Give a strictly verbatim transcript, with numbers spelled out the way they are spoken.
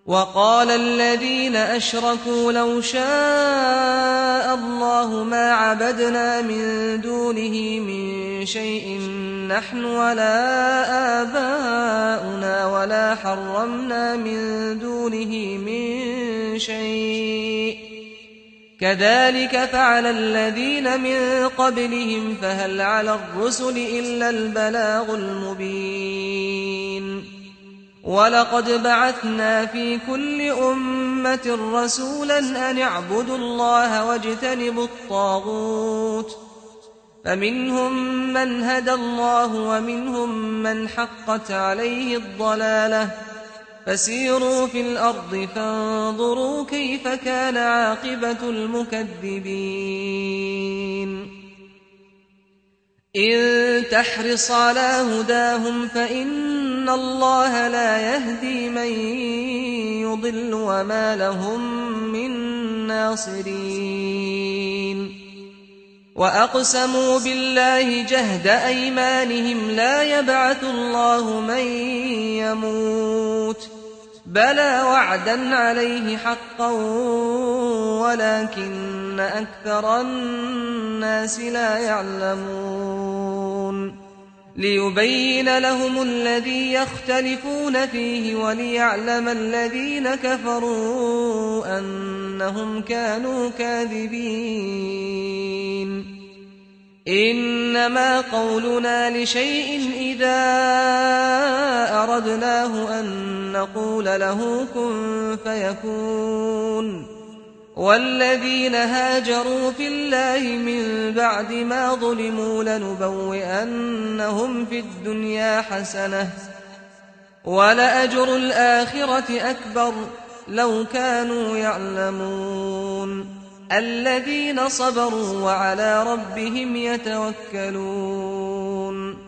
وقال الذين أشركوا لو شاء الله ما عبدنا من دونه من شيء نحن ولا آباؤنا ولا حرمنا من دونه من شيء كذلك فعل الذين من قبلهم فهل على الرسل إلا البلاغ المبين ولقد بعثنا في كل أمة رسولا أن اعبدوا الله واجتنبوا الطاغوت فمنهم من هدى الله ومنهم من حقت عليه الضلالة فسيروا في الأرض فانظروا كيف كان عاقبة المكذبين إن تحرص على هداهم فإن الله لا يهدي من يضل وما لهم من ناصرين وأقسموا بالله جهد أيمانهم لا يبعث الله من يموت بلى وعدا عليه حقا ولكن أكثر الناس لا يعلمون ليبين لهم الذي يختلفون فيه وليعلم الذين كفروا أنهم كانوا كاذبين إنما قولنا لشيء إذا أردناه أن نقول له كن فيكون والذين هاجروا في الله من بعد ما ظلموا لنبوئنهم في الدنيا حسنة ولأجر الآخرة أكبر لو كانوا يعلمون الذين صبروا وعلى ربهم يتوكلون